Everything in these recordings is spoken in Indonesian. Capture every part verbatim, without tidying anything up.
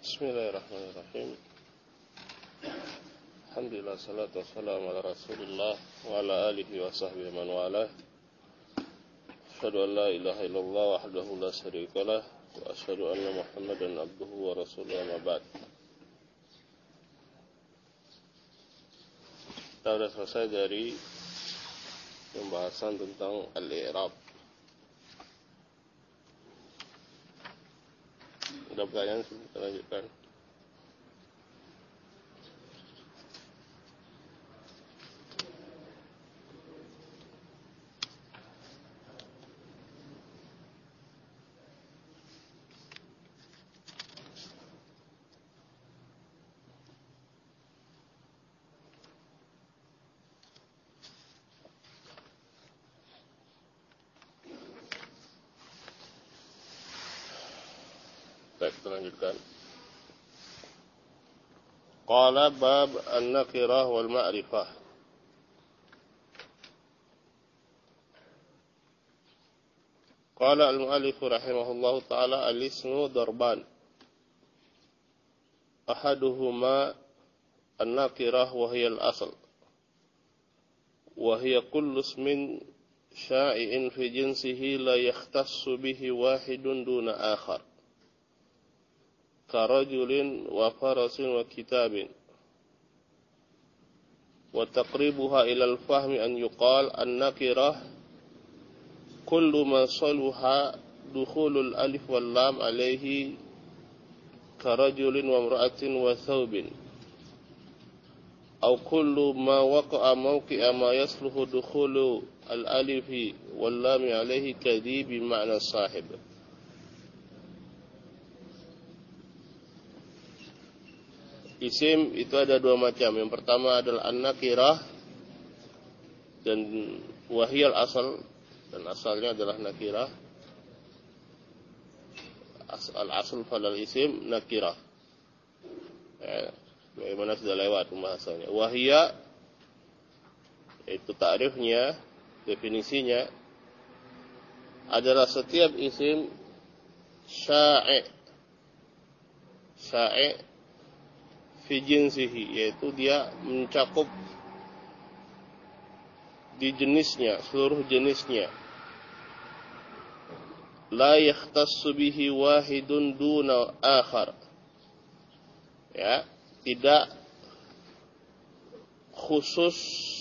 Bismillahirrahmanirrahim. Alhamdulillah, salatu wassalamu ala Rasulillah wa ala alihi wa sahbihi man walah. Asyhadu an la ilaha illallah wahdahu la syarikalah wa asyhadu anna Muhammadan abduhu wa rasuluhu, amma ba'd. Kita sudah selesai dari pembahasan tentang al-i'rab. Ada pertanyaan, kita lanjutkan. Baik, kita lanjutkan. Qala bab an-nakirah wal ma'rifah. Qala al-mu'allif rahimahullahu ta'ala al-ismu darban. Ahaduhuma an-nakirah wa hiya al-asl. Wa hiya kullu ismin sya'i'in fi jinsihi la yakhtassu bihi wahidun duna akhar. Karajulin wa farasin wa kitabin. Wa taqribuha ila al-fahmi an yuqal an-nakirah kullu ma saluha dukhulul alif wal lam alayhi karajulin wa imra'atin wa thawbin. Aw kullu ma waqa'a mawqi'a ma yasluhu dukhulu al-alifi wal lam alayhi kadhi bi ma'na sahib. Isim itu ada dua macam. Yang pertama adalah an-nakirah dan wahiyal asal, dan asalnya adalah nakirah. Al-asal falal isim nakirah. Ya, bagaimana sudah lewat pembahasannya. Wahiyya itu ta'rifnya, definisinya adalah setiap isim sya'i' sya'i' fi jinsihi, yaitu dia mencakup di jenisnya, seluruh jenisnya. La yakhtassu bihi wahidun duna akhar. Ya, tidak khusus,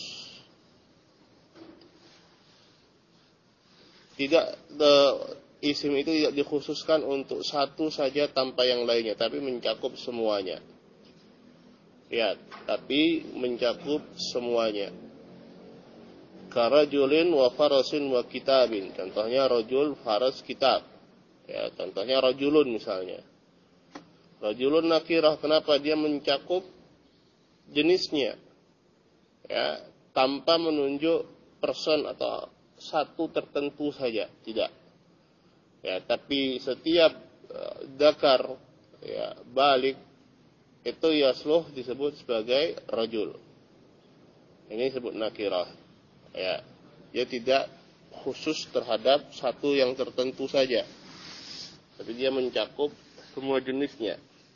tidak the, isim itu tidak dikhususkan untuk satu saja tanpa yang lainnya, tapi mencakup semuanya. Ya, tapi mencakup semuanya. Karajulin wa farasin wa kitabin. Contohnya rajul, faras, kitab. Ya, contohnya rajulun misalnya. Rajulun nakirah, kenapa? Dia mencakup jenisnya. Ya, tanpa menunjuk person atau satu tertentu saja, tidak. Ya, tapi setiap uh, dakar, ya, balik, itu yasluh disebut sebagai rajul. Ini disebut nakirah. Ya, dia tidak khusus terhadap satu yang tertentu saja, tapi dia mencakup semua jenisnya.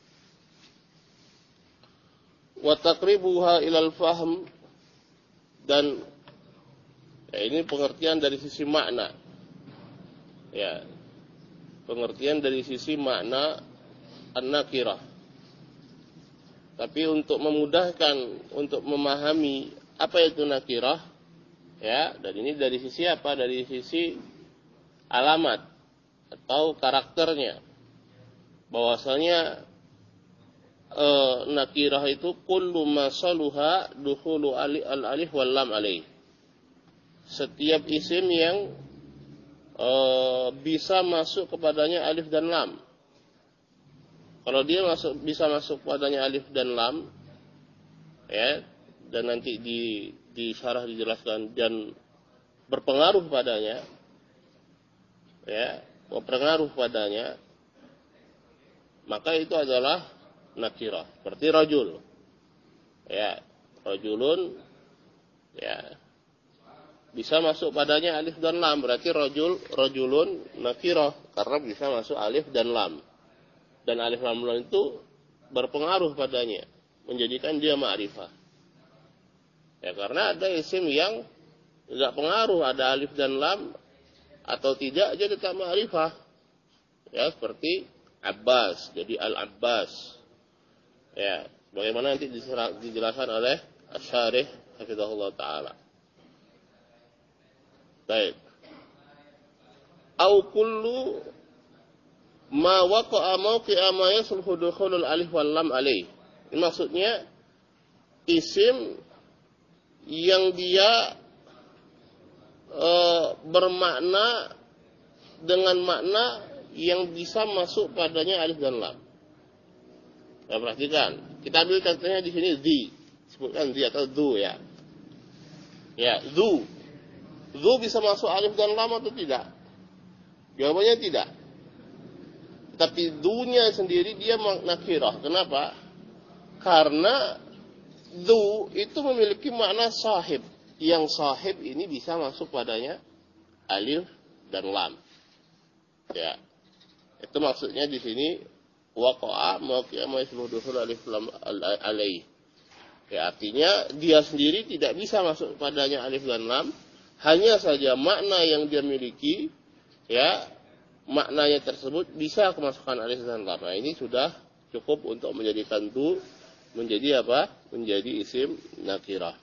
Wa taqribuha ilal fahm, dan ya, ini pengertian dari sisi makna. Ya, pengertian dari sisi makna an-nakirah. Tapi untuk memudahkan, untuk memahami apa itu nakirah, ya, dan ini dari sisi apa? Dari sisi alamat atau karakternya. Bahwasanya e, nakirah itu kullu ma saluha dukhulu al-alif wal lam alaih. Setiap isim yang e, bisa masuk kepadanya alif dan lam. Kalau dia masuk, bisa masuk padanya alif dan lam, ya, dan nanti di di syarah dijelaskan, dan berpengaruh padanya, ya, berpengaruh padanya, maka itu adalah nakirah. Seperti rajul, ya, rajulun, ya, bisa masuk padanya alif dan lam, berarti rajul, rajulun nakirah, karena bisa masuk alif dan lam. Dan alif lam itu berpengaruh padanya, menjadikan dia ma'rifah. Ya, karena ada isim yang enggak pengaruh, ada alif dan lam atau tidak, dia tetap ma'rifah. Ya, seperti Abbas, jadi Al-Abbas. Ya, bagaimana nanti dijelaskan oleh Asy-Syarih hafizahullah taala. Baik. Au kullu ma waqa'a mawqi'a ma yasluhu dukhulul alif wal lam alaih. Ini maksudnya isim yang dia e, bermakna dengan makna yang bisa masuk padanya alif dan lam. Ya, perhatikan. Kita ambil contohnya di sini zi. Sebutkan zi atau du ya. Ya, zu. Zu bisa masuk alif dan lam atau tidak? Jawabannya tidak. Tapi dunya sendiri dia nakirah. Kenapa? Karena du itu memiliki makna sahib. Yang sahib ini bisa masuk padanya alif dan lam. Ya. Itu maksudnya di sini waqa'a mawqi'a ma yasluhu dukhul alif lam alaih. Ya, artinya dia sendiri tidak bisa masuk padanya alif dan lam. Hanya saja makna yang dia miliki, ya, maknanya tersebut bisa kemasukan alif dan lam. Nah, ini sudah cukup untuk menjadikan du menjadi apa? Menjadi isim nakirah.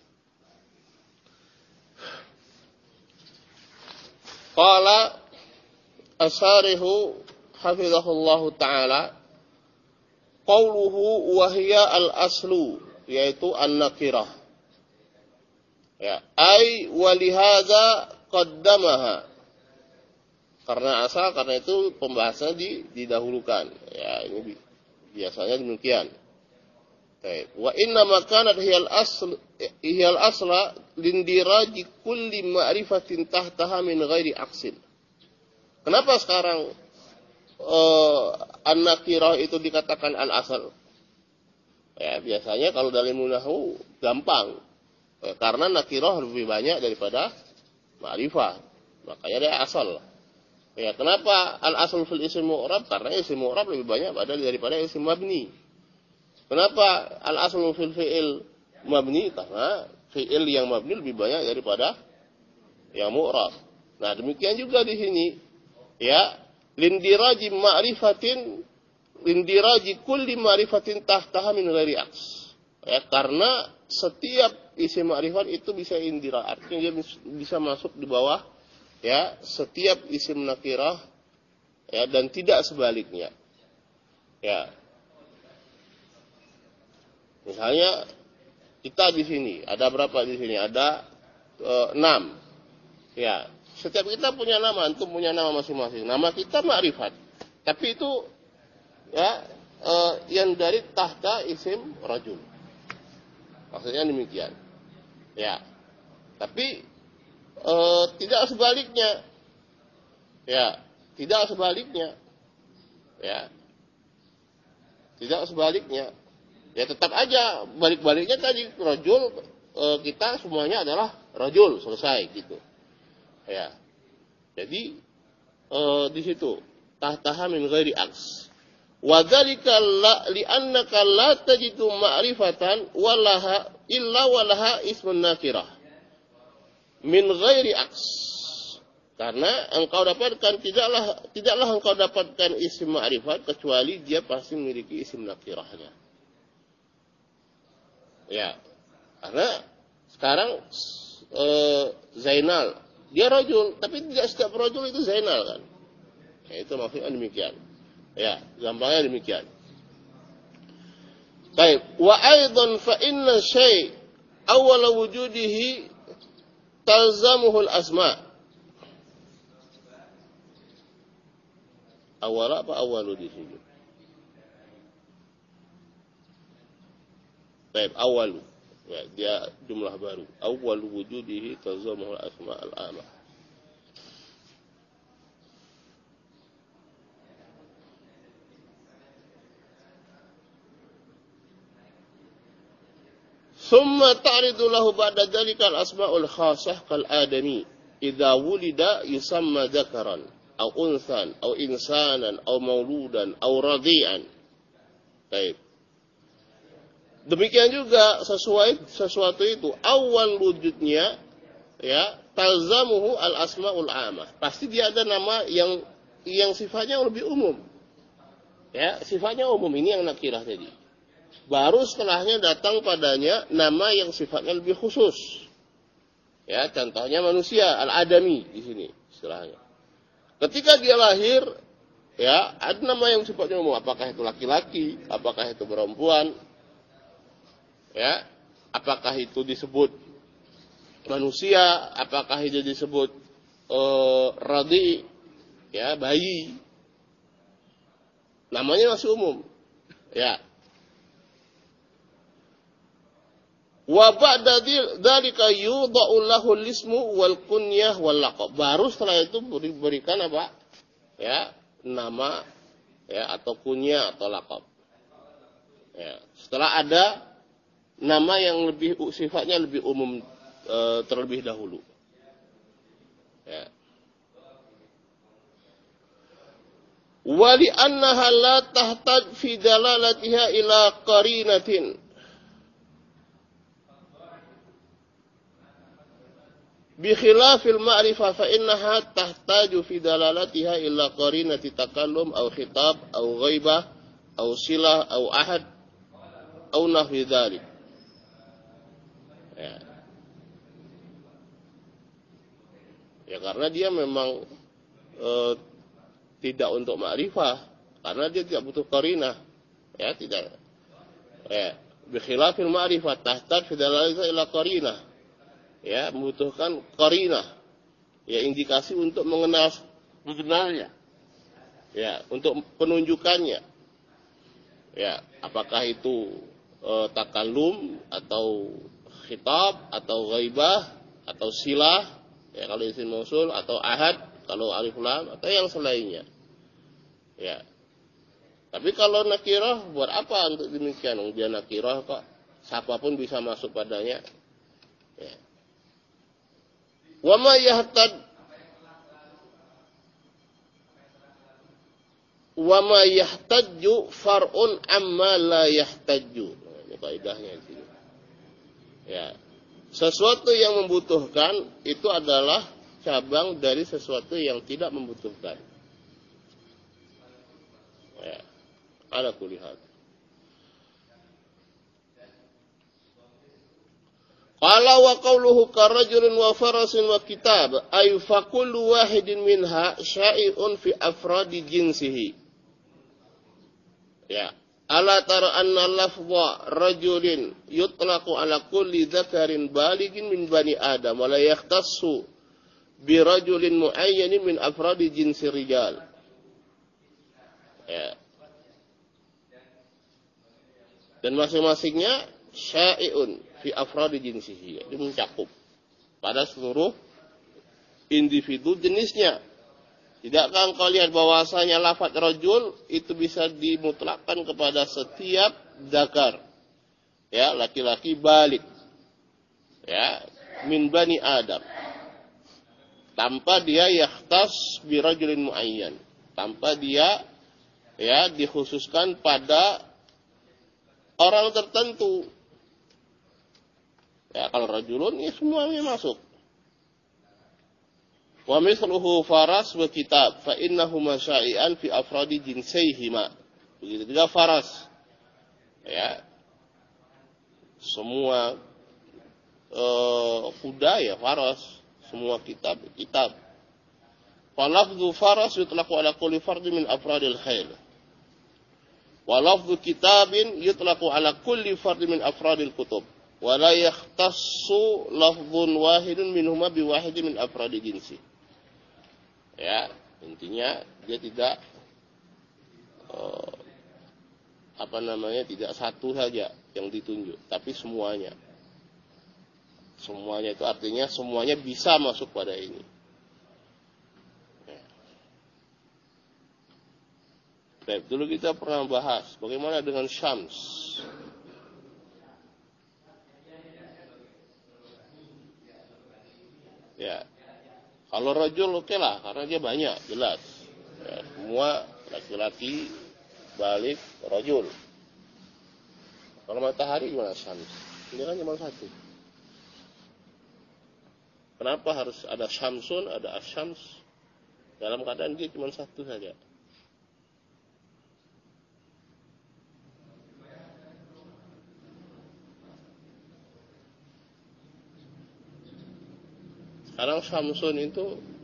Qala Asy-Syarihu hafizahullahu taala, qauluhu wa hiya al-aslu, yaitu an-nakirah. Ya, ai walihadza qaddamaha. Karena asal, karena itu pembahasannya di, didahulukan. Ya, ini biasanya demikian. Baik. Wa inna ma kanat hiyal asl hiyal asla lindiraji kulli ma'rifatin tahtaha min ghairi aqsin. Kenapa sekarang uh, an-nakirah itu dikatakan al-asal? Ya, biasanya kalau dalam nahwu gampang. Ya, karena nakirah lebih banyak daripada ma'rifah. Makanya dia asal. Ya, kenapa al-asal fil isim mu'rab? Karena isim mu'rab lebih banyak pada daripada isim mabni. Kenapa al-asal fil fi'il mabni? Karena fi'il yang mabni lebih banyak daripada yang mu'rab. Nah, demikian juga di sini. Ya, lindiraji ma'rifatin lindiraji kulli ma'rifatin tahtaha min ghairi aqs. Ya, karena setiap isim ma'rifat itu bisa indira, artinya dia bisa masuk di bawah ya setiap isim nakirah ya, dan tidak sebaliknya. Ya. Misalnya kita di sini ada berapa di sini? Ada e, enam. Ya, setiap kita punya nama, antum punya nama masing-masing. Nama kita ma'rifat. Tapi itu ya e, yang dari tahta isim rajul. Maksudnya demikian. Ya. Tapi e, tidak sebaliknya. Ya, tidak sebaliknya. Ya. Tidak sebaliknya. Ya, tetap aja balik-baliknya tadi rajul, e, kita semuanya adalah rajul, selesai gitu. Ya. Jadi e, di situ tahtaha min ghairi aqs. Wa dzalika la li'annaka la tajidu ma'rifatan walaha illa walaha ismun nakirah min ghairi aqs. Karena engkau dapatkan tidaklah tidaklah engkau dapatkan isim ma'rifat kecuali dia pasti memiliki isim nakirahnya. Ya. Karena sekarang e, Zainal dia rajul, tapi tidak setiap rajul itu Zainal kan. Ya, itu maksudnya demikian. Ya, gampangnya demikian. Baik, wa aidan fa inna syai' awwal wujudihi talzamuhu al-asma'. Awal apa awalu di sini? Baik, awalu. Ya, dia jumlah baru. Awwal wujudihi talzamuhu al-asma' al-amah. ثم تعرض له بعد ذلك الأسماء الخاصة كالآدمي إذا ولد يسمى ذكرا أو أنثى أو إنسانا أو مولودا أو رضيعا. طيب. Demikian juga sesuai sesuatu itu awal wujudnya ya talzamuhu al asmaul amah. Pasti dia ada nama yang yang sifatnya lebih umum. Ya, sifatnya umum ini yang nakirah tadi. Baru setelahnya datang padanya nama yang sifatnya lebih khusus. Ya, contohnya manusia al-adami di sini istilahnya. Ketika dia lahir, ya, ada nama yang sifatnya umum, apakah itu laki-laki, apakah itu perempuan. Ya, apakah itu disebut manusia, apakah itu disebut uh, radi, ya, bayi. Namanya masih umum. Ya. Wa ba'da dzalika yudha'u lahu al-ismu wal kunyah wal laqab. Baru setelah itu diberikan apa? Ya, nama ya atau kunyah atau laqab. Ya, setelah ada nama yang lebih sifatnya lebih umum e, terlebih dahulu. Ya. Wa li annaha la tahtaj fi dalalatiha ila qarinatin. Bi khilafil ma'rifah fa innaha tahtaju fi dalalatiha ila qarinati takallum aw khitab aw ghaibah aw silah aw ahad aw nahwi dzalik. Ya. Ya karena dia memang e, tidak untuk ma'rifah, karena dia tidak butuh qarinah. Ya, tidak. Ya, bi khilafil ma'rifah tahtaj fi dalalatiha ila qarinah. Ya, membutuhkan qarinah. Ya, indikasi untuk mengenal mengenalnya. Ya, untuk penunjukannya. Ya, apakah itu e, takallum atau khitab atau ghaibah atau silah, ya kalau isim mausul, atau ahad kalau alif lam atau yang selainnya. Ya. Tapi kalau nakirah buat apa untuk demikian? Dia nakirah kok siapapun bisa masuk padanya. Ya. Wa ma yahtad wa ma yahtaju far'un amma la yahtaju. Nah, ini kaidahnya di sini. Ya. Sesuatu yang membutuhkan itu adalah cabang dari sesuatu yang tidak membutuhkan. Ya. Ala kulli hal. Qala wa qawluhu karajulin wa farasin wa kitab ay fa kullu wahidin minha syai'un fi afradi jinsihi. Ya. Ala tara anna lafdha rajulin yutlaqu ala kulli dzakarin balighin min bani adam wa la yakhtassu bi rajulin muayyanin min afradi jinsi rijal. Ya. Dan masing-masingnya syai'un fi afradi jinsihi, itu mencakup pada seluruh individu jenisnya. Tidakkah engkau lihat bahwasanya lafaz rajul itu bisa dimutlakkan kepada setiap dzakar, ya, laki-laki balik, ya, min bani adam, tanpa dia yakhtas bi rajulin muayyan, tanpa dia ya dikhususkan pada orang tertentu. Ya, kalau rajulun ya semuanya masuk. Wa mithluhu faras wa kitab fa innahuma syai'an fi afradi jinsaihima. Begitu juga faras. Ya. Semua uh, kuda ya faras, semua kitab kitab. Fa lafdhu faras yutlaqu ala kulli fardin min afradil khayl. Wa lafdhu kitabin yutlaqu ala kulli fardin min afradil kutub. Wala yakhtassu lafdhun wahidun minhuma biwahidin min afradi jinsi. Ya, intinya dia tidak uh, apa namanya, tidak satu saja yang ditunjuk, tapi semuanya. Semuanya itu artinya semuanya bisa masuk pada ini. Ya. Baik, dulu kita pernah bahas bagaimana dengan syams. Ya, kalau rajul oke okay lah, karena dia banyak, jelas. Ya, semua laki-laki balik rajul. Kalau matahari gimana syams? Ini kan cuma satu. Kenapa harus ada syamsun, ada asyams? Dalam keadaan dia cuma satu saja. Sekarang syamsun itu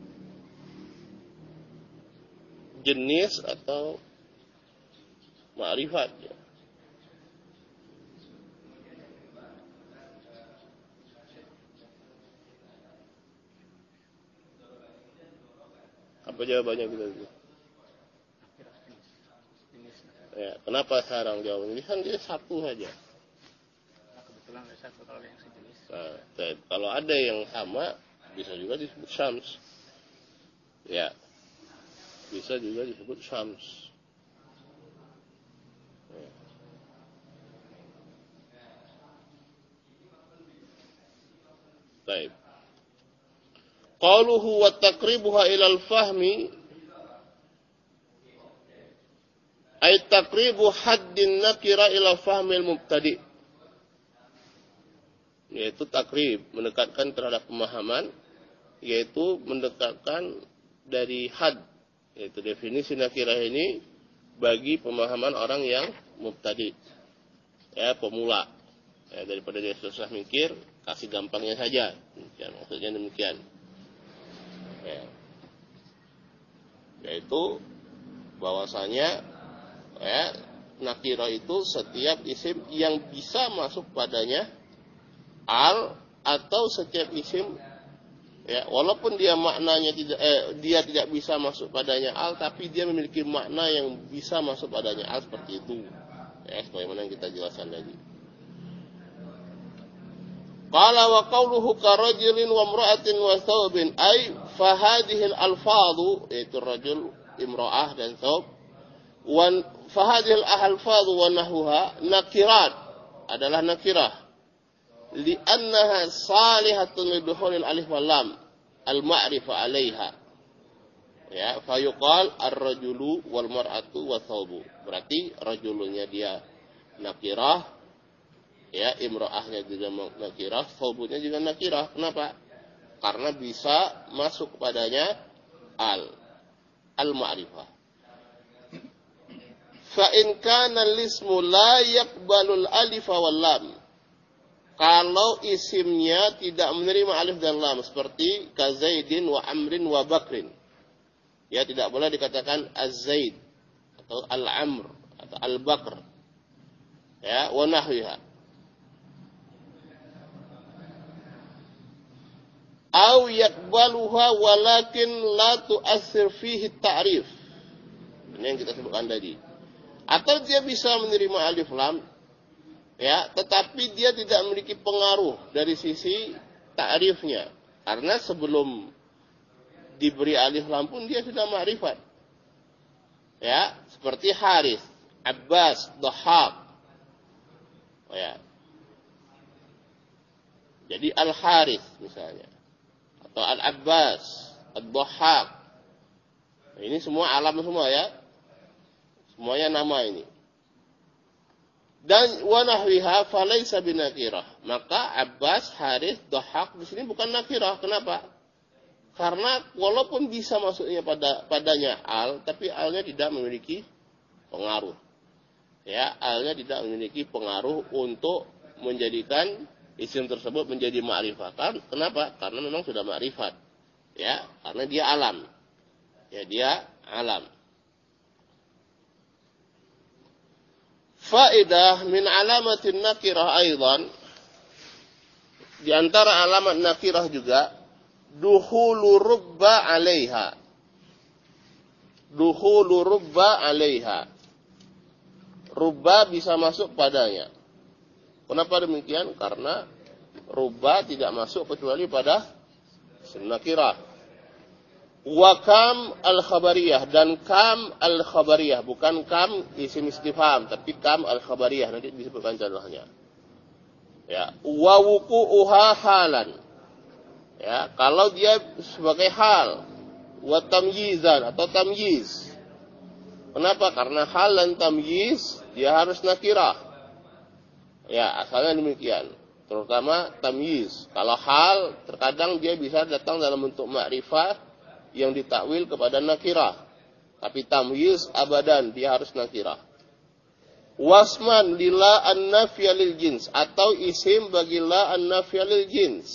jenis atau ma'rifat ya? Apa jawabannya kita itu? Ya, kenapa sekarang jawabannya? Kan dia satu saja. Nah, kebetulan ada satu kalau yang sejenis. Nah, kalau ada yang sama bisa juga disebut syams. Ya. Bisa juga disebut syams. Ya. Baik. Qaluhu wa taqribuha ila al-fahmi ay taqribu haddin nakira ila fahmil mubtadi. Yaitu takrib, mendekatkan terhadap pemahaman, yaitu mendekatkan dari had, yaitu definisi nakirah ini bagi pemahaman orang yang mubtadi, ya pemula, ya, daripada dia susah mikir, kasih gampangnya saja, ya, maksudnya demikian, ya. Yaitu bahwasanya ya, nakirah itu setiap isim yang bisa masuk padanya al, atau setiap isim ya, walaupun dia maknanya tidak eh, dia tidak bisa masuk padanya al, tapi dia memiliki makna yang bisa masuk padanya al, seperti itu. Ya, sebagaimana yang kita jelaskan tadi. Qala wa qawluhu ka rajulin wa imra'atin wa thawbin ay fa hadhihi al-alfadhu, yaitu rajul, imra'ah dan thawb, wa fa hadhihi al-alfadhu wa nahwaha nakirat, adalah nakirah, li'annaha salihatun lidukhulil alif wal lam al-ma'rifah 'alaiha. Ya, fa yuqal ar-rajulu wal mar'atu wa thawbu. Berarti rajulunya dia nakirah, ya, imra'ahnya juga nakirah, thawbunya juga nakirah. Kenapa? Karena bisa masuk padanya al al-ma'rifah. Fa in kana al-ismu la yaqbalul alif wal lam, kalau isimnya tidak menerima alif dan lam, seperti kazaidin wa amrin wa bakrin, ya, tidak boleh dikatakan az-zaid atau al-amr atau al-bakr, ya, wa nahwiha. Aw yaqbaluha walakin la tu'athir fihi ta'rif. Ini yang kita sebutkan tadi. Atau dia bisa menerima alif lam, ya, tetapi dia tidak memiliki pengaruh dari sisi ta'rifnya, karena sebelum diberi alif lam pun dia sudah ma'rifat, ya, seperti Haris, Abbas, Dhahab, ya. Jadi Al-Haris misalnya, atau Al-Abbas, Al-Dhahab, ini semua alam semua, ya, semuanya nama ini. Dan wa nahwiha falaysa binakirah. Maka Abbas, Haris, Dhahab di sini bukan nakirah. Kenapa? Karena walaupun bisa masuknya pada padanya al, tapi alnya tidak memiliki pengaruh. Ya, alnya tidak memiliki pengaruh untuk menjadikan isim tersebut menjadi ma'rifat. Kenapa? Karena memang sudah ma'rifat. Ya, karena dia alam. Ya, dia alam. Faedah min alamatin nakirah aidan, di antara alamat nakirah juga dukhulu rubba 'alaiha. Dukhulu rubba 'alaiha. Rubba bisa masuk padanya. Kenapa demikian? Karena rubba tidak masuk kecuali pada isim nakirah. Wa kam al-khabariyah, dan kam al-khabariyah, bukan kam isim istifham, tapi kam al-khabariyah, nanti disebutkan contohnya. Ya, wa wuqu'uha halan. Ya, kalau dia sebagai hal, wa tamyizan atau tamyiz. Kenapa? Karena hal dan tamyiz dia harus nakirah. Ya, asalnya demikian. Terutama tamyiz. Kalau hal, terkadang dia bisa datang dalam bentuk ma'rifah yang ditakwil kepada nakirah. Tapi tamyiz abadan, dia harus nakirah. Wasman lila an-nafya lil jins. Atau isim bagi la an-nafya lil jins.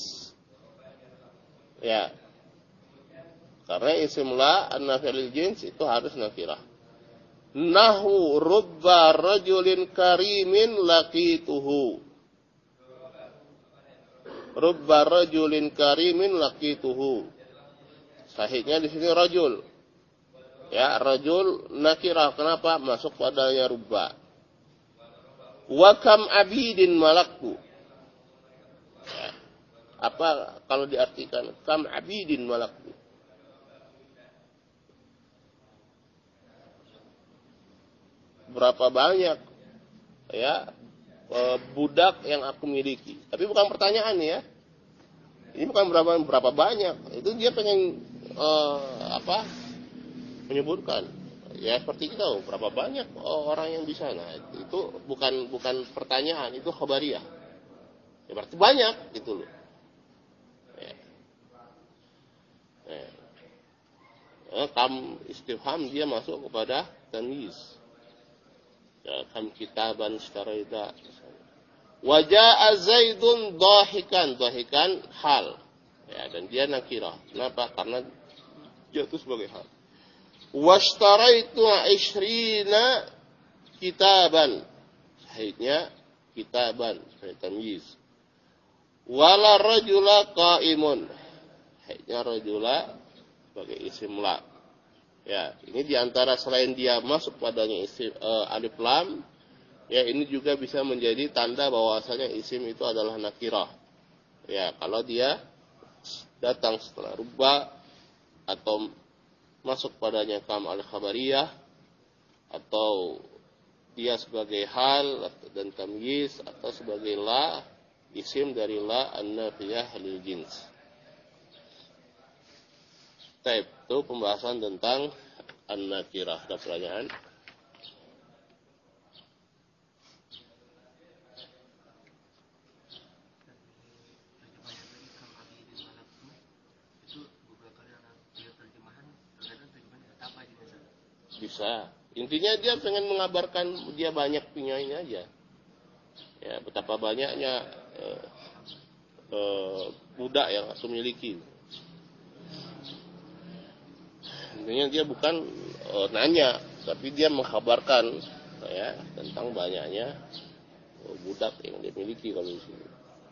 Ya. Karena isim la an-nafya lil jins itu harus nakirah. Nahu rubba rajulin karimin laqituhu. Rubba rajulin karimin laqituhu. Sahihnya di sini rajul. Ya, rajul nakirah. Kenapa? Masuk padanya rubba. Wa kam abidin malaktu. Ya. Apa kalau diartikan kam abidin malaktu? Berapa banyak ya budak yang aku miliki. Tapi bukan pertanyaan ya. Ini bukan berapa berapa banyak. Itu dia pengen uh, apa? Menyebutkan. Ya seperti itu, berapa banyak orang yang bisa. Nah, itu bukan bukan pertanyaan, itu khabariyah. Ya berarti banyak gitu loh. Ya. Ya. Kam istifham dia masuk kepada tamyiz. Ya, kam kitaban secara itu. Wajah Zaidun dahikan, dahikan hal. Ya, dan dia nakirah. Kenapa? Karena dia itu sebagai hal. Washtaraitu ishrina kitaban. Sahihnya kitaban, sebagai tamyiz. Wala rajula qaimun. Sahihnya rajula sebagai isim la. Ya, ini diantara selain dia masuk padanya isim uh, alif lam, ya ini juga bisa menjadi tanda bahwasanya isim itu adalah nakirah. Ya, kalau dia datang setelah rubba atau masuk padanya kam al-khabariyah atau dia sebagai hal dan tamyiz atau sebagai la, isim dari la an-nafiyah lil jins. Baik, itu pembahasan tentang an-nakirah. Ada pertanyaan? Bisa. Intinya dia pengen mengabarkan dia banyak punya ini aja. Ya, betapa banyaknya eh, eh, budak yang aku miliki. Intinya dia bukan uh, nanya, tapi dia mengkabarkan ya tentang banyaknya uh, budak yang dia miliki kalau di sini.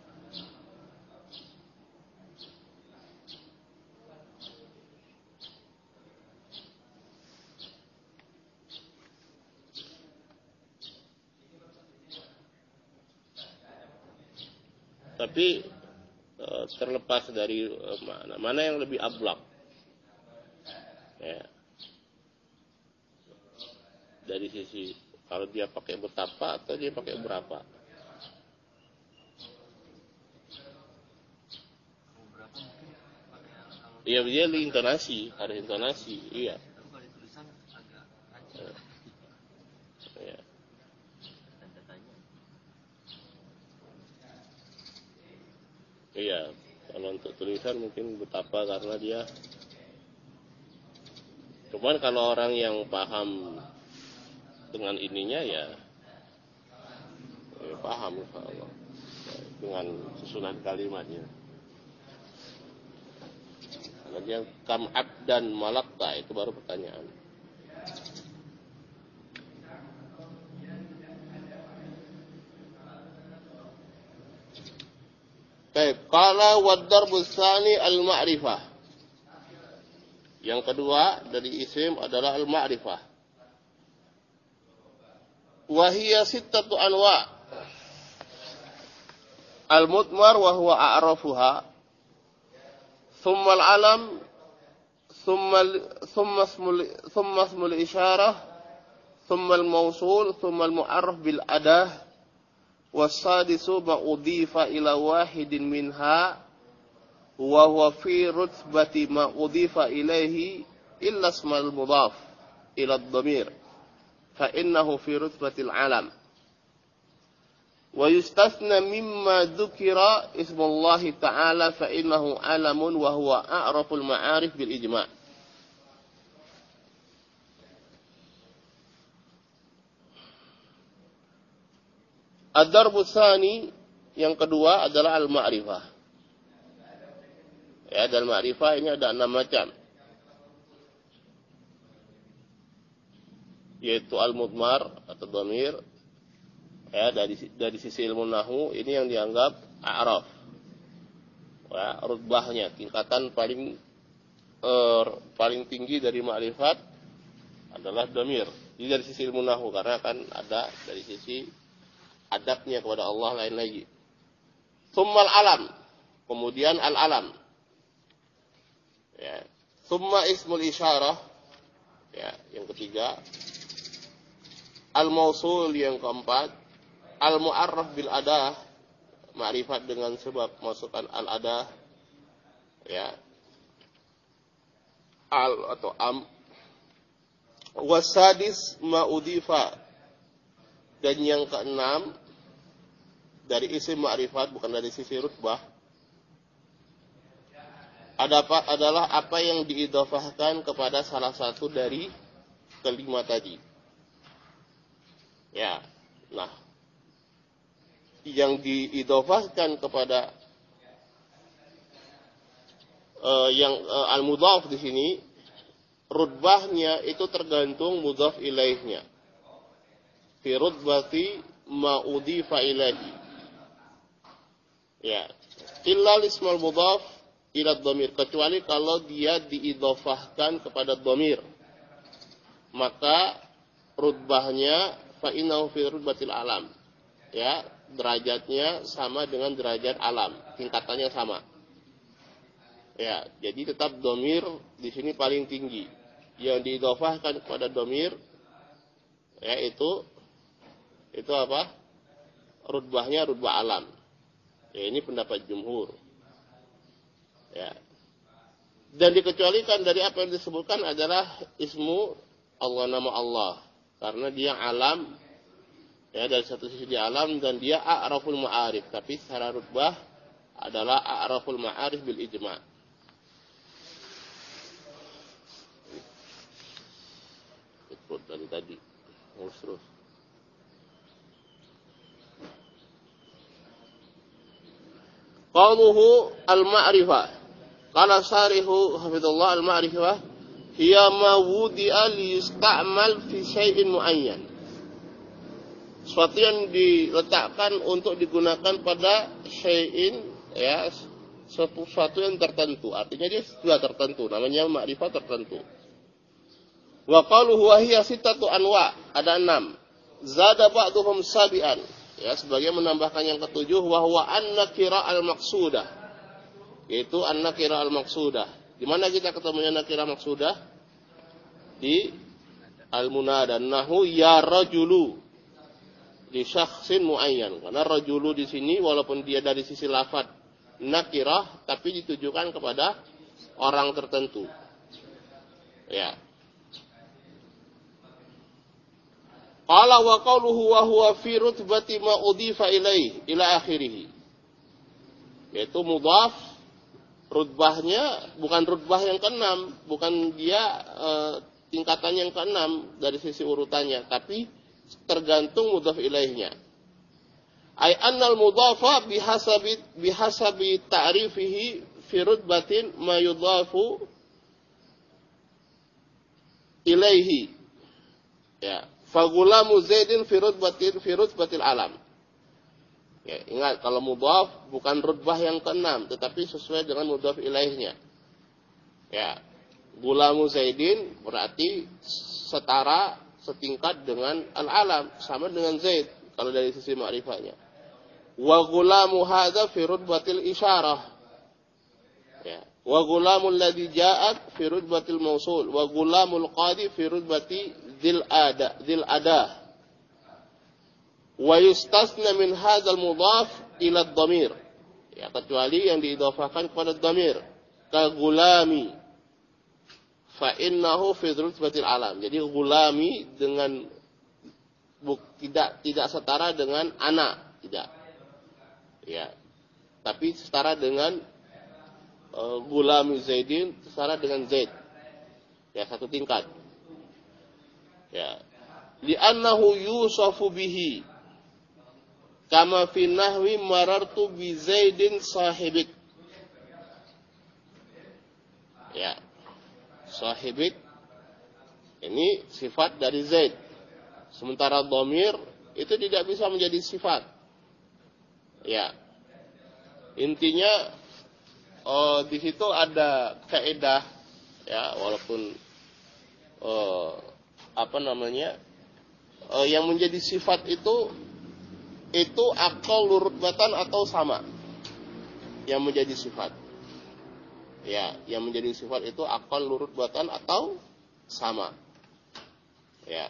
Tapi uh, terlepas dari uh, mana, mana yang lebih ablak. Ya. Dari sisi kalau dia pakai betapa atau dia pakai berapa. Iya, dia intonasi, ada intonasi, iya. Ya. Iya, kalau untuk tulisan mungkin betapa karena dia. Cuman kalau orang yang paham dengan ininya ya, ya paham kalau dengan susunan kalimatnya. Karena dia kam abdan malakta itu baru pertanyaan. Baik, qala wad-darbu tsani al-ma'rifah. Yang kedua dari isim adalah al-ma'rifah. Wa hiya sittatu anwa'. Al-mudmar wa huwa a'rafuha. Thumma al-alam, thumma thumma ismul thumma ismul isyarah, thumma al-mawsul, thumma al-mu'arraf bil adah. Was-sadisu ma udhifa ila wahidin minha. Wa huwa fi rutbati ma udhifa ilaihi illa ismal mudhaf ila ad-dhamir fa innahu fi rutbatil alam. Wa yustasna mimma dzukira ismullahi ta'ala fa innahu alamun wa huwa a'raful ma'arif bil ijma'. Ad-darbu tsani, yang kedua adalah al-ma'rifah. Ya, dan ma'rifah ini ada enam macam. Yaitu al-mudmar atau dhamir. Ya, dari dari sisi ilmu nahwu ini yang dianggap a'raf. Ya, rutbahnya, tingkatan paling er, paling tinggi dari ma'rifat adalah dhamir. Ini dari sisi ilmu nahwu, karena kan ada dari sisi adabnya kepada Allah lain lagi. Tsummal alam, kemudian al-alam. Ya, tsumma ismul isyarah. Ya, yang ketiga. Al-mausul, yang keempat. Al-mu'arraf bil adah, ma'rifat dengan sebab masukkan al-adah. Ya. Al atau am. Wasadis ma'udifa. Dan yang keenam dari isim ma'rifat, bukan dari sisi rutbah, ada apa, adalah apa yang diidhafahkan kepada salah satu dari kelima tadi. Ya. Nah, yang diidhafahkan kepada uh, yang uh, al-mudhaf di sini, rutbahnya itu tergantung mudhaf ilaihnya. Fi rutbati ma udhifa ilaihi. Ya, illa ismul mudhaf ila dhamir, kecuali kalau dia diidhafahkan kepada dhamir, maka rutbahnya fa innahu fi rutbatil alam. Ya, derajatnya sama dengan derajat alam, tingkatannya sama. Ya, jadi tetap dhamir di sini paling tinggi. Yang diidhafahkan kepada dhamir, yaitu itu apa? Rutbahnya rutbah alam. Ya, ini pendapat jumhur. Ya. Dan dikecualikan dari apa yang disebutkan adalah ismu Allah, nama Allah, karena dia alam. Ya, dari satu sisi dia alam dan dia a'raful ma'arif, tapi secara rutbah adalah a'raful ma'arif bil ijma'. Ikut dari tadi. Terus terus. Qauluhu al-ma'rifah. Qala syarihu hafizallah, al-ma'rifah hiya ma wudi'a li yusta'mal fi syai'in mu'ayyan. Sesuatu yang diletakkan untuk digunakan pada syai'in, ya, sesuatu yang tertentu. Artinya dia sudah tertentu, namanya ma'rifah tertentu. Wa qaluhu wa hiya sittatu anwa, ada enam. Zada ba'duhum sabi'an, ya, sebagai menambahkan yang ketujuh, wa huwa an-nakira al-maqsudah, yaitu an-nakira al-maqsudah. Di mana kita ketemunya nakira maqsudah? Di al-munada, nahu ya rajulu, di syakhsin muayyan. Karena rajulu di sini walaupun dia dari sisi lafaz nakirah, tapi ditujukan kepada orang tertentu. Ya. Qala wa qawluhu wa huwa fi rutbati ma udhifa ilaih ila akhirih. Yaitu mudhaf, rutbahnya bukan rutbah yang keenam, bukan dia e, tingkatan yang keenam dari sisi urutannya, tapi tergantung mudhaf ilaihnya. Ai annal mudhafa bihasabi bihasabi ta'rifihi fi rutbatin ma yudhafu ilaihi. Ya, fa gulamu Zaidin fi rutbatin fi rutbatil alam. Ya, ingat kalau mudhaf bukan rutbah yang keenam, tetapi sesuai dengan mudhaf ilaihnya. Ya, gulamu Zaidin berarti setara, setingkat dengan al-alam, sama dengan Zaid kalau dari sisi ma'rifahnya. Wa gulamu hadza fi rutbatil isyarah. Ya, wa gulamul ladzi ja'at fi rutbatil mausul, wa gulamul qadi fi rutbati dzil ada dzil adah. Wa yustasna min hadzal mudhaf ila ad-dhamir. Ya, kecuali yang diidhafahkan kepada dhamir, ka gulami fa innahu fi rutbatil alam. Jadi gulami dengan buk, tidak tidak setara dengan anak. tidak. Ya. Tapi setara dengan uh, Gulam Zaidin, setara dengan Zaid. Ya, satu tingkat. Ya. Li'annahu yusafu bihi kama fi nahwi marartu bi Zaidin sahibik. Ya. Sahibik ini sifat dari Zaid. Sementara dhamir itu tidak bisa menjadi sifat. Ya. Intinya oh, di situ ada kaidah ya, walaupun oh, apa namanya? Oh, yang menjadi sifat itu itu aqallu rutbatan atau sama. Yang menjadi sifat. Ya, yang menjadi sifat itu aqallu rutbatan atau sama. Ya.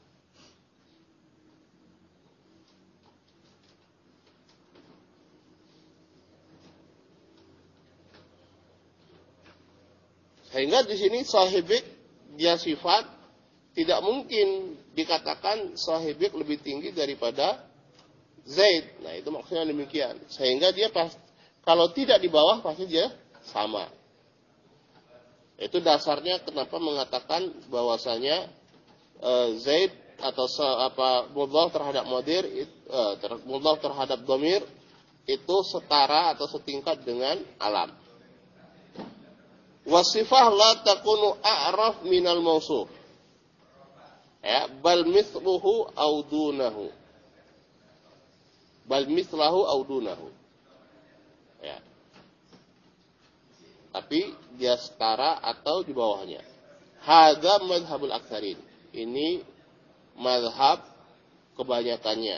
Sehingga di sini sahibik dia sifat, tidak mungkin dikatakan sahibik lebih tinggi daripada Zaid. Nah, itu maksudnya demikian. Sehingga dia pas kalau tidak di bawah pasti dia sama. Itu dasarnya kenapa mengatakan bahwasanya uh, Zaid atau se, apa mudhaf terhadap mudir uh, ter, mudhaf terhadap dhamir itu setara atau setingkat dengan alam. Wasifah la takunu a'raf minal mausuf. Ya, bal mithluhu aw dunahu. Bal mithlahu aw dunahu. Ya. Tapi dia setara atau di bawahnya. Hadza madhhabul aktsarin. Ini madhab kebanyakannya.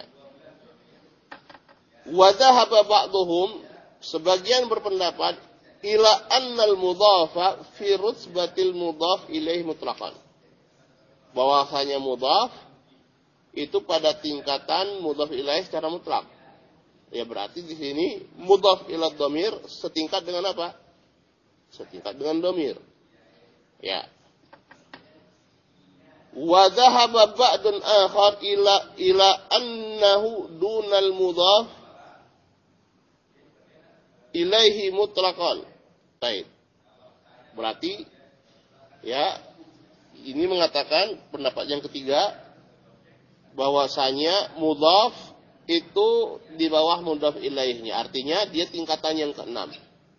Wa dhahaba ba'dhum, sebagian berpendapat ila annal mudhafa fi rutbatil mudhaf ilaih mutlaqan. Bahwasanya mudhaf itu pada tingkatan mudhaf ilaih secara mutlak. Ya berarti di sini mudhaf ila dhamir setingkat dengan apa? Setingkat dengan dhamir. Ya. Wa dhahaba ba'dun akhar ila ila annahu dunal mudhaf ilaihi mutlaqan. Baik. Berarti ya ini mengatakan pendapat yang ketiga bahwasanya mudhaf itu di bawah mudhaf ilaihnya. Artinya dia tingkatan yang keenam.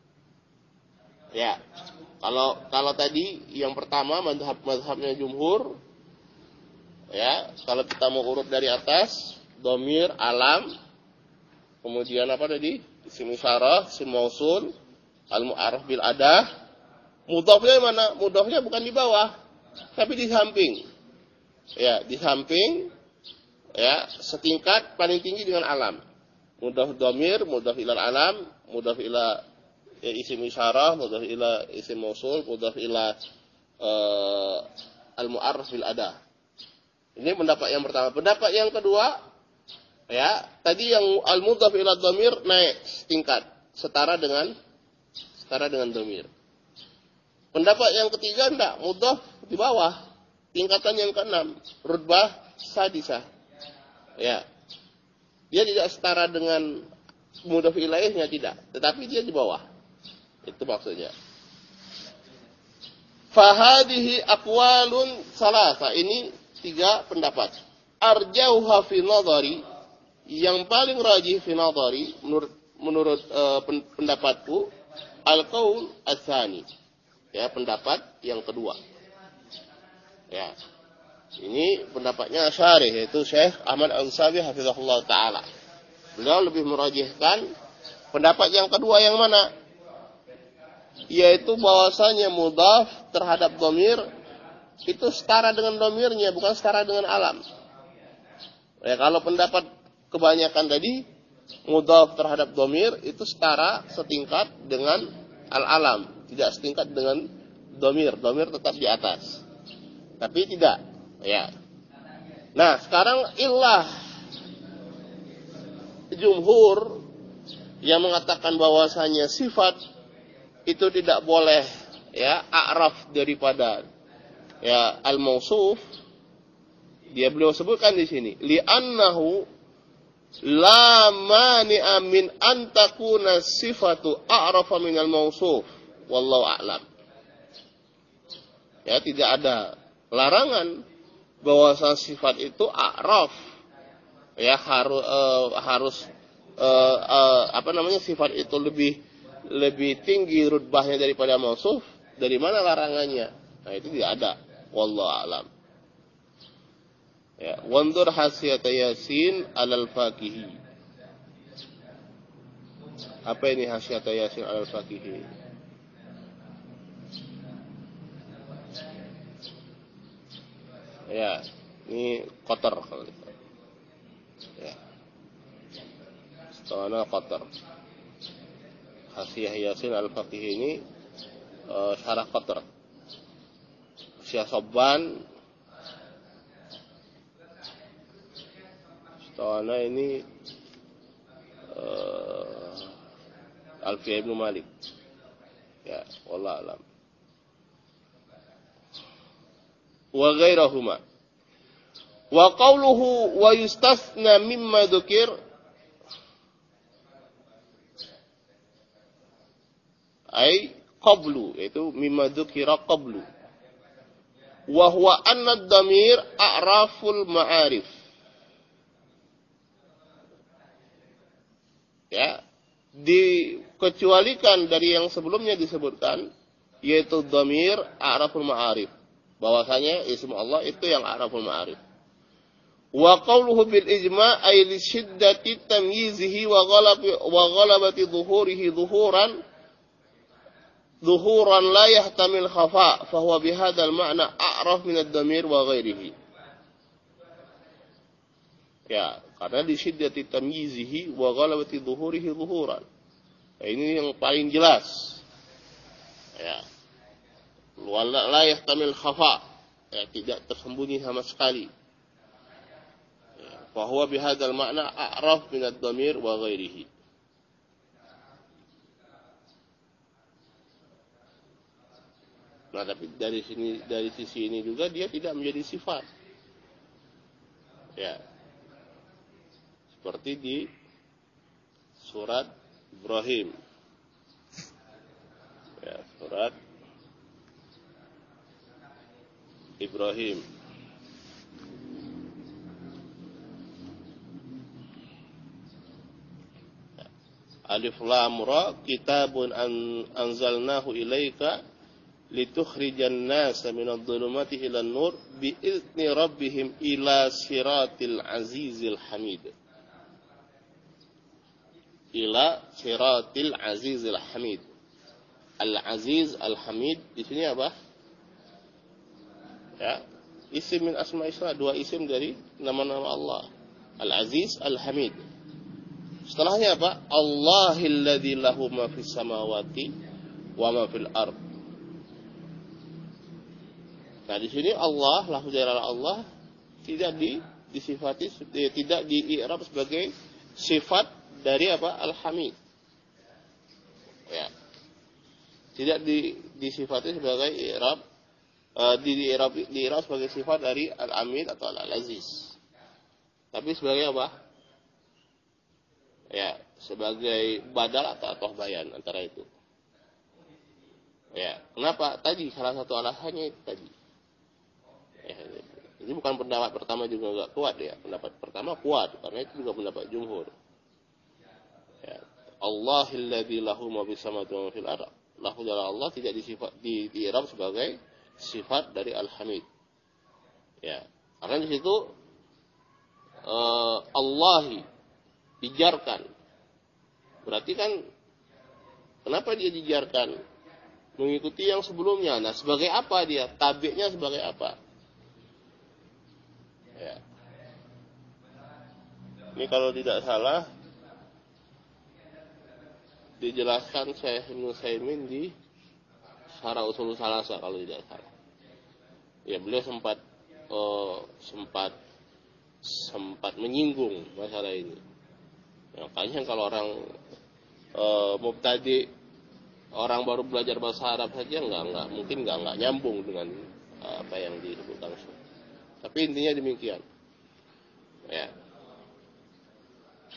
Ya. Kalau kalau tadi yang pertama mazhab mazhabnya jumhur ya, kalau kita mau urut dari atas, dhamir, alam, kemudian apa tadi? Isim isyarah, isim mausul, al-mu'arraf bil adah. Mudhafnya mana? Mudhafnya bukan di bawah, tapi di samping. Ya, di samping ya, setingkat paling tinggi dengan alam. Mudhaf dhamir, mudhaf ilal alam, mudhaf ila ya, isim isyarah, mudhaf ila isim mausul, mudhaf ila uh, al-mu'arraf bil adah. Ini pendapat yang pertama. Pendapat yang kedua ya, tadi yang al-mudhaf ila dhamir naik setingkat, setara dengan setara dengan dhamir. Pendapat yang ketiga enggak, mudhaf di bawah, tingkatan yang keenam, rutbah sadisah. Ya. Dia tidak setara dengan mudhaf ilaihnya, tidak, tetapi dia di bawah. Itu maksudnya. Fahadihi aqwalun salasa, ini tiga pendapat. Arjauha fi nadhari, yang paling rajih fi nadhari menurut menurut uh, pendapatku al-qaul ats-tsani. Ya, pendapat yang kedua. Ya. Ini pendapatnya Syarih, yaitu Syekh Ahmad Al-Sabi hafizahullah taala. Beliau lebih merajihkan pendapat yang kedua yang mana? Yaitu bahwasanya mudhaf terhadap dhamir itu setara dengan dhamirnya, bukan setara dengan alam. Ya, kalau pendapat kebanyakan tadi mudhaf terhadap dhamir itu setara setingkat dengan al-alam, tidak setingkat dengan dhamir. Dhamir tetap di atas. Tapi tidak, ya. Nah, sekarang illah jumhur yang mengatakan bahwasanya sifat itu tidak boleh ya a'raf daripada ya al-mausuf. Dia beliau sebutkan di sini li'annahu la mani'a min an takuna sifatu a'rafa minal mausuf. Wallahu a'lam. Ya, tidak ada larangan bahwa sifat itu a'raf. Ya, harus uh, harus uh, uh, apa namanya sifat itu lebih lebih tinggi rutbahnya daripada mausuf. Dari mana larangannya? Nah, itu tidak ada. Wallahu a'lam. Ya, wandur hasiyata Yasin alal faqihi. Apa ini hasiyata Yasin alal faqihi? Ya, ini kotor kalau itu. Ya. Setengahnya kotor. Hasiyah Yasin alal faqihi ini uh, syarah kotor. Hasiyah Sobban Tawana ini uh, Alfiyah Ibnu Malik. Ya, wallahu alam. Wa ghairahuma. Wa qawluhu wa yustasna mimma dzukir ay qablu, yaitu mimma dzukira qablu. Wa huwa anna ad-damir a'raful ma'arif. Ya, dikecualikan dari yang sebelumnya disebutkan, yaitu dhamir a'raful ma'arif, bahwasanya isim Allah itu yang a'raful ma'arif. Wa qawluhu bil ijma' ay li shiddati tamyizihi wa ghalabati wa ghalabati dhuhurihi dhuhuran dhuhuran la yahtamil khafa fa huwa bi hadzal ma'na a'raf min ad-dhamir wa ghairihi. Ya, karena di syiddati tamyizihi wa ghalabati dhuhurihi dhuhuran. Ya, ini yang paling jelas. Ya. Wala la yahtamil khafa. Ya, tidak tersembunyi sama sekali. Ya, fa huwa bihadzal ma'na a'raf min ad-dhamir wa ghairihi. Nah, tapi dari sini dari sisi ini juga dia tidak menjadi sifat. Ya. Seperti di surat Ibrahim. Ya, surat Ibrahim. Alif Lam Ra, kitabun an, anzalnahu ilaika litukhrijan nasa minadh dhulumati ilan nur bi'izni rabbihim ila siratil azizil hamid. Ila siratil azizil hamid. Al-aziz al-hamid di sini apa? Ya, isim min asma isra, dua isim dari nama-nama Allah. Al-aziz al-hamid. Setelahnya apa? Allahilladzi lahu ma fis samawati wa ma fil ard. Nah, di sini Allah, lahu jalala Allah tidak di disifati tidak di-i'rab sebagai sifat dari apa? Al-Hamid. Ya. Tidak di, disifati sebagai i'rab uh, di i'rab di i'rab sebagai sifat dari Al-Hamid atau Al-Aziz. Tapi sebagai apa? Ya, sebagai badal atau atoh bayan antara itu. Ya, kenapa? Tadi salah satu alasannya itu tadi. Ya, ini bukan pendapat pertama juga enggak kuat ya. Pendapat pertama kuat karena itu juga pendapat jumhur. Ya. Allahilladzi lahu ma fis samawati wa ma fil ardh. Lahu jalala Allah tidak disifat di i'rab sebagai sifat dari Al-Hamid. Ya. Karena di situ uh, Allahi dijarkan. Berarti kan kenapa dia dijarkan? Mengikuti yang sebelumnya. Nah, sebagai apa dia? Tabi'nya sebagai apa? Ya. Ini kalau tidak salah dijelaskan Syekh Ibnu Utsaimin di Syarah Ushul Tsalatsa kalau tidak salah. Ya, beliau sempat uh, sempat sempat menyinggung masalah ini. Ya, makanya kalau orang uh, mubtadi, orang baru belajar bahasa Arab saja enggak enggak mungkin enggak enggak nyambung dengan uh, apa yang disebutkan. Tapi intinya demikian. Ya.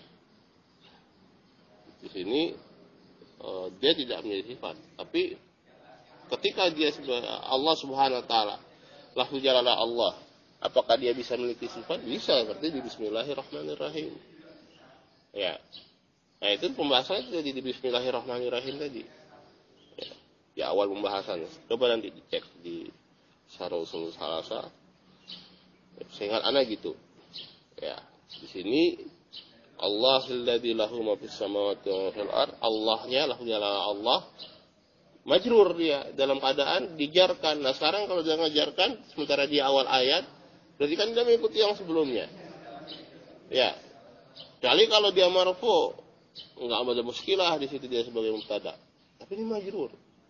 Di sini uh, dia tidak menjadi sifat, tapi ketika dia Allah Subhanahu wa taala, lahu jalala Allah, apakah dia bisa memiliki sifat? Bisa, seperti di Bismillahirrahmanirrahim. Ya. Nah, itu pembahasannya sudah di Bismillahirrahmanirrahim tadi. Ya, di awal pembahasannya. Coba nanti dicek di Syarah Ushul Salasa. Seingat ana gitu. Ya, di sini Allahilladzi lahu ma fis samawati wa fil ard, Allahnya lahu jalala Allah, majrur dia dalam keadaan dijarkan. Nah, sekarang kalau dia ngajarkan sementara di awal ayat, berarti kan dia mengikuti yang sebelumnya. Ya. Kecuali kalau dia marfu, enggak ada muskilah di situ dia sebagai mubtada. Tapi ini majrur.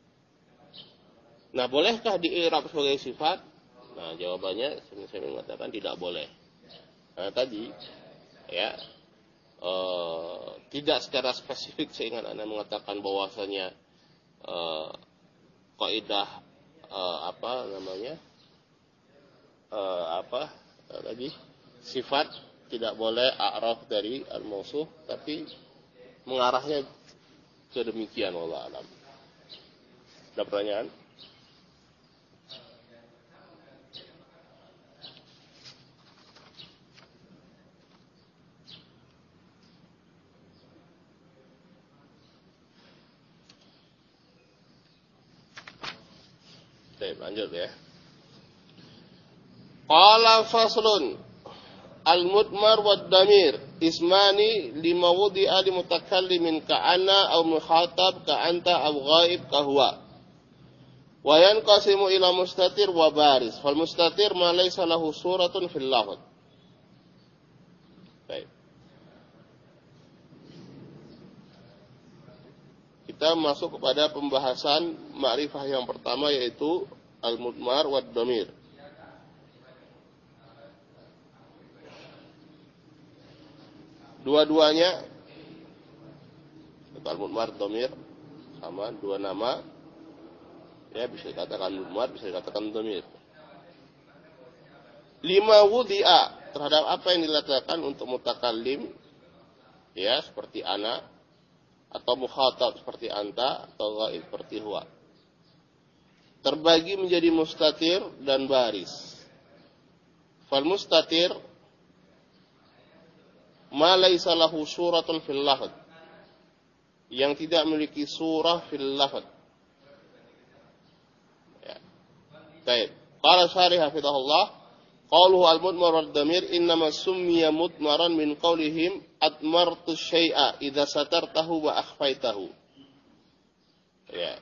Nah, bolehkah di-i'rab sebagai sifat? Nah, jawabannya saya mengatakan tidak boleh. Nah, tadi ya eh, tidak secara spesifik saya ingat Anda mengatakan bahwasanya eh, kaidah eh, apa namanya? Eh, apa eh, tadi sifat tidak boleh a'raf dari al-mausuf, tapi mengarahnya sedemikian, wallahu alam. Ada pertanyaan? Baik, lanjut ya. Qala faslun al-mudmar wad damir ismani lima wudi'a li mutakallimin ka'anna aw mukhatab ka'anta aw ghaib ka huwa. Wa yanqasimu ila mustatir wa baris. Fal mustatir ma laysa lahu suratun fil lafz. Baik. Kita masuk kepada pembahasan ma'rifah yang pertama, yaitu al-mudmar wad damir. Dua-duanya al-mudmar damir sama, dua nama. Ya, bisa dikatakan mudmar, bisa dikatakan damir. Lima wudi'a, terhadap apa yang diletakkan untuk mutakallim, ya, seperti ana, atau mukhatab seperti anta, atau ghaib seperti huwa. Terbagi menjadi mustatir dan baris. Fal mustatir ma laysa lahu suratun fil lafz, yang tidak memiliki surah fil lafz. Ya. Baik. Qala syarih hafizahullah, qaluhu al-mudmar wal damir innama summiya mudmaran min qawlihim admartu syai'a idza satartahu wa akhfaitahu. Ya.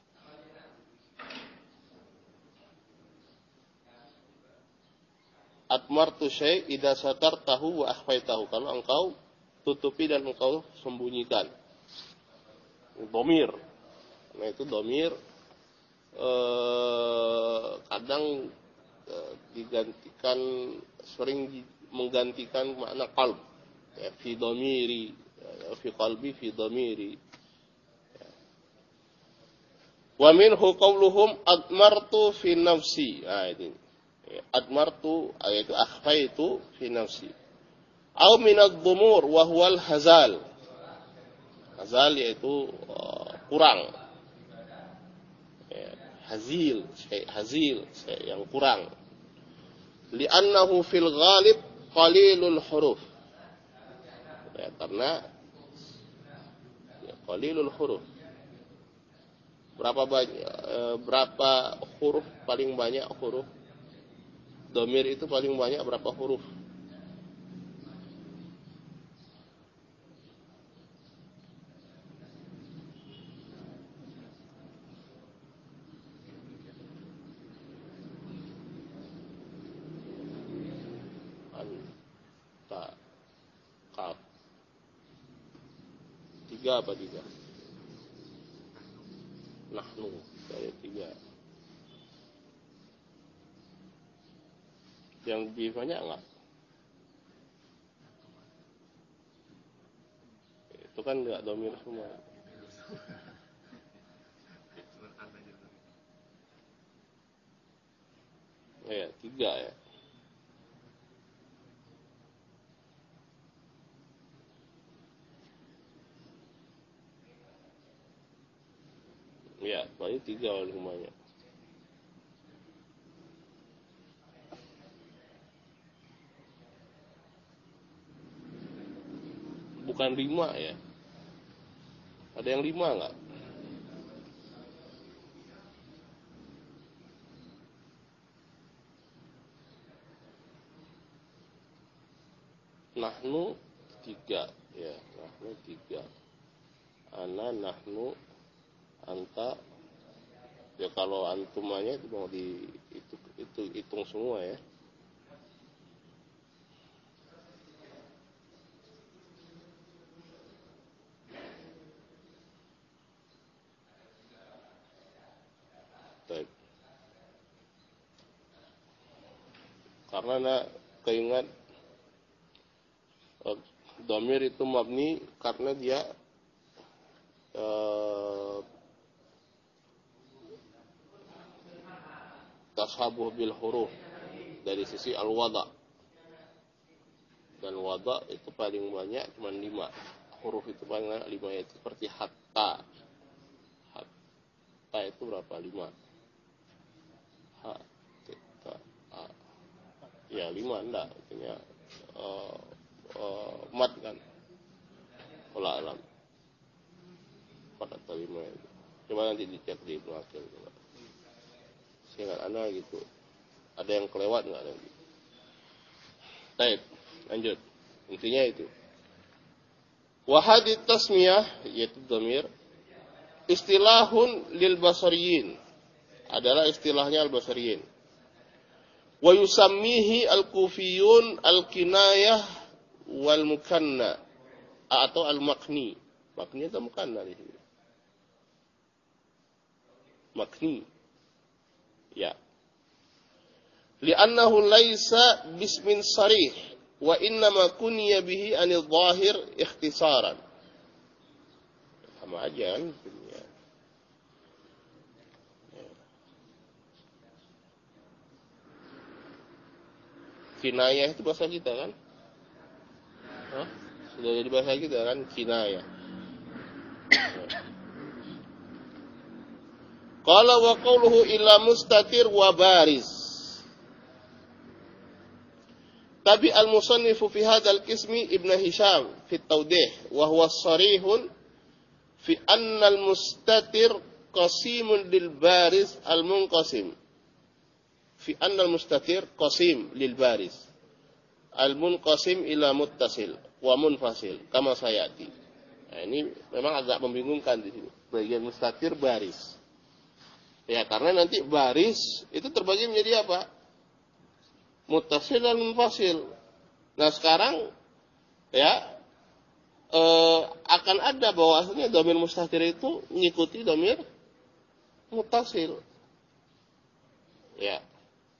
Admartu syai' idza satartahu wa akhfaitahu, kalau engkau tutupi dan engkau sembunyikan. Domir. Nah, itu domir eh, kadang eh, digantikan, sering menggantikan makna qalb. Ya, fi domiri, ya, fi qalbi, fi domiri. Ya. Wa minhu qawluhum admartu fi nafsi. Nah, ini. Admartu yaitu akhfaitu fi nafsi. Au min ad-dhumur wa huwa al-hazal. Hazal yaitu uh, kurang. Ya, hazil, syai' hazil, syai' yang kurang. Li'annahu fil ghalib qalilul huruf. Ya, karena ya, qalilul huruf. Berapa banyak e, berapa huruf paling banyak huruf? Domir itu paling banyak berapa huruf? Anta, kaf. Tiga apa tiga? Nahnu, saya tiga. Yang lebih banyak enggak? Itu kan enggak domir semua. Ya, tiga ya. paling tiga paling banyak. Bukan lima ya. Ada yang lima nggak? Nahnu tiga ya, nahnu tiga. Ana, nahnu, anta. Ya kalau antumanya itu mau di itu itu hitung semua ya. Baik. Karena nak keingat uh, dhamir itu mabni karena dia uh, tashabuh bil huruf dari sisi al-wada. Dan wada itu paling banyak cuma lima. Huruf itu paling banyak lima, yaitu seperti hatta. Hatta itu berapa? Lima. Ha, ta, a. Ya lima enggak, artinya uh, uh, mat kan. Wala alam. Empat atau lima itu. Coba nanti dicek di belakang. Seingat anda gitu. Ada yang kelewat nggak lagi? Baik, lanjut. Intinya itu. Wahadit tasmiyah, yaitu dhamir, istilahun lil basariyin, adalah istilahnya al basariyin. Wa yusammihi al kufiyun al kinayah wal mukanna, atau al makni. Makni atau mukanna di sini? Makni. Ya. Li'annahu laisa bismin sarih wa innama kuniya bihi anil zahir ikhtisaran. Sama aja kan. Ya. Kinayah itu bahasa kita kan? Hah? Sudah jadi bahasa kita kan? Kinayah. Qala wa qawluhu illa mustatir wa baris. Tabi al-musannifu fi hadzal qismi Ibn Hisham fi at-tawdih wa huwa sarihun fi anna al-mustatir qasimun lil baris al-munqasim. Fi anna al-mustatir qasim lil baris al-munqasim ila muttasil wa munfasil kama sayati. Nah, ini memang agak membingungkan di sini. Bagian mustatir baris. Ya, karena nanti baris itu terbagi menjadi apa? Muttasil dan munfasil. Nah, sekarang ya eh, akan ada bahwasanya dhamir mustatir itu mengikuti dhamir muttasil. Ya.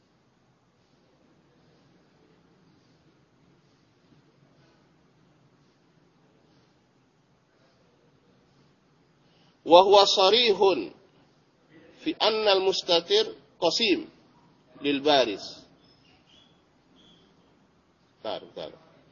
Wa huwa sarihun fi anna al-mustatir qasim lil baris. Bentar, bentar.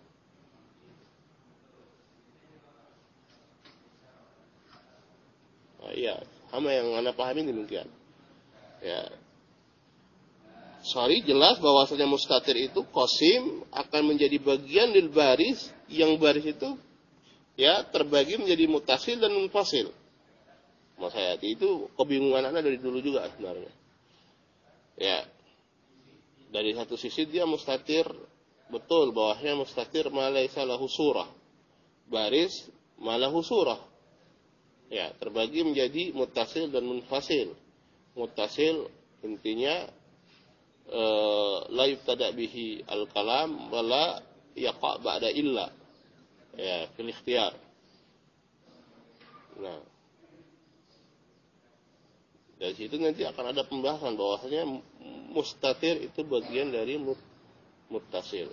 Nah, iya, sama yang Anda pahami demikian. Ya. Sorry, jelas bahwasanya mustatir itu qasim akan menjadi bagian lil baris, yang baris itu ya terbagi menjadi muttasil dan munfasil. Maksudnya itu kebingungan Anda dari dulu juga sebenarnya. Ya. Dari satu sisi dia mustatir, betul bahwasanya mustatir ma laisa lahu surah. Baris ma lahu surah. Ya, terbagi menjadi muttasil dan munfasil. Muttasil intinya eh, la yubtada bihi al-kalam wala yaqa ba'da illa. Ya, fil ikhtiyar. Nah, dari situ nanti akan ada pembahasan bahwasanya mustatir itu bagian dari mut muttasil.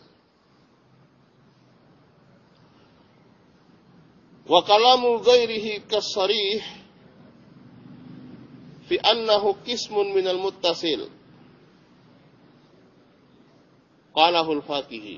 Wa kalamu ghairihi kasarih fi annahu qismun minal muttasil. Qalahu al-Faqihi.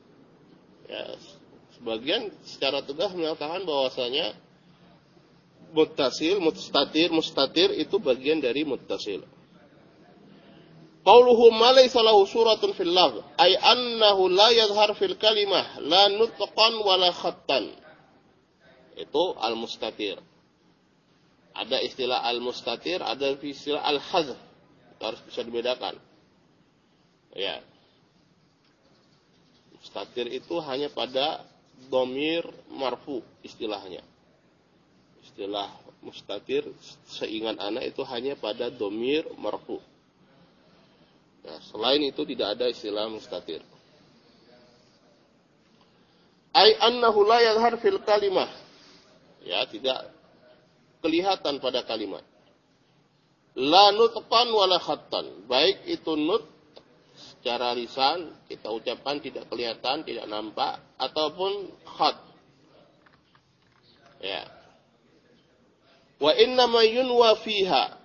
Ya, sebagian secara tegas mengatakan bahwasanya muttasil, mustatir, mustatir itu bagian dari muttasil. Qauluhu ma laysa lahu suratun fil lafz ay annahu la yadhhar fil kalimah la nutqan wala khattan. Itu al-mustatir. Ada istilah al-mustatir, ada istilah al-hazf. Harus bisa dibedakan. Ya. Mustatir itu hanya pada dhamir marfu istilahnya. Istilah mustatir seingat anak itu hanya pada dhamir marfu. Nah, selain itu tidak ada istilah mustatir. Ai annahu la yadhhar fil kalimah. Ya, tidak kelihatan pada kalimat. La nutqan wala khattan. Baik itu nut secara lisan kita ucapkan tidak kelihatan, tidak nampak, ataupun khat. Ya. Wa inna ma yunwa fiha.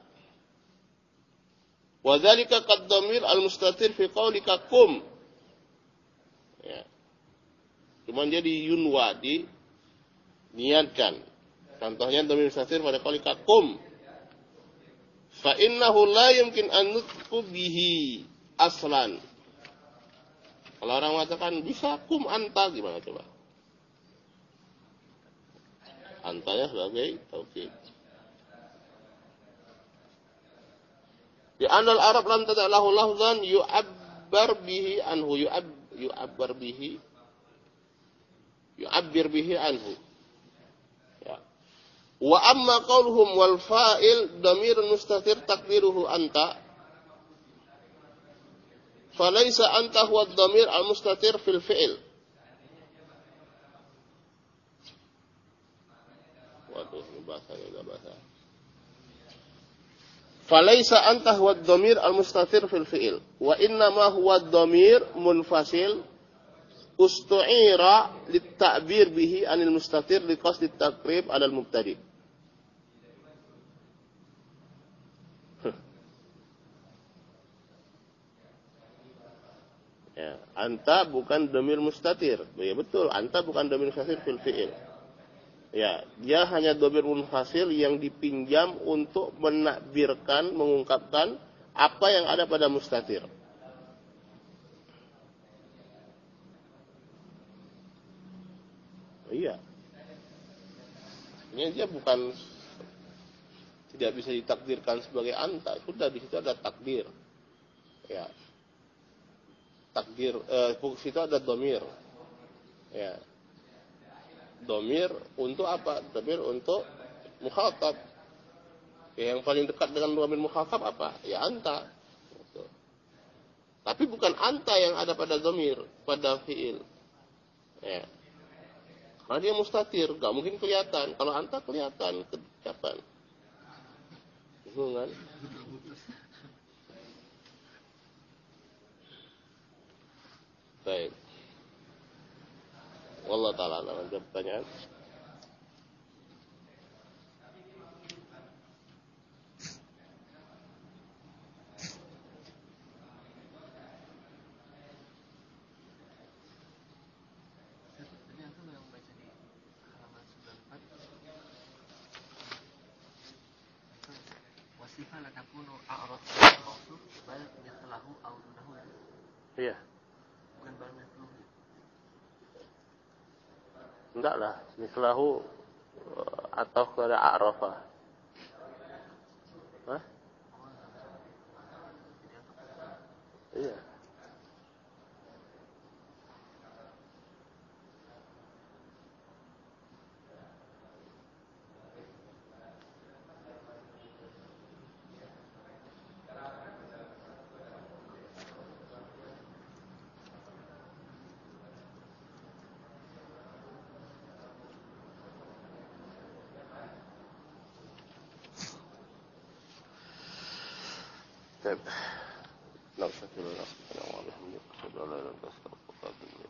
Wa dzalika qad-dhamir al-mustatir fi qaulika kum. Ya. Cuman jadi yunwa di niatkan. Contohnya dhamir mustatir pada qaulika kum. Fa innahu la yumkin an nutqu bihi aslan. Kalau orang mengatakan bisa kum anta, gimana coba? Antanya sebagai taukid. Di anal Arab lam tada'lahu lafzan yu'abbar bihi anhu yu'ab yu'abbar bihi yu'abbir bihi anhu. Ya. Wa amma qauluhum wal fa'il dhamirun mustatir taqdiruhu anta. Falaysa anta huwa ad-dhamir al-mustatir fil fi'il. Waduh, ini bahasanya enggak bahasa. Falaysa anta huwa ad-dhamir al-mustatir fil fi'il. Wa inna ma huwa ad-dhamir munfasil ustu'ira lit-ta'bir bihi anil mustatir liqasdi at-taqrib 'ala al-mubtadi'. Ya, anta bukan dhamir mustatir. Ya betul, anta bukan dhamir mustatir fil fi'il. Ya, dia hanya dhamir munfasil yang dipinjam untuk menakbirkan, mengungkapkan apa yang ada pada mustatir. Iya. Ini dia bukan tidak bisa ditakdirkan sebagai anta, sudah di situ ada takdir. Ya. Takdir eh situ ada dhamir. Ya. Dhamir untuk apa? Dhamir untuk mukhatab. Ya, yang paling dekat dengan dhamir mukhatab apa? Ya anta. Gitu. Tapi bukan anta yang ada pada dhamir, pada fiil. Ya. Karena dia mustatir, enggak mungkin kelihatan. Kalau anta kelihatan kapan? Bingung kan? Baik. Wallahu ta'ala alam. Ada pertanyaan? Tadi aku yang baca di halaman sembilan puluh empat. Wasifah la takunu a'rad mawsuf bal mithlahu aw dunahu. Iya. Bukan bal mithluhu. Enggak lah, mislahu atau kepada a'rafah. Hah? Iya. طيب. لا شكرا لك. السلام عليكم.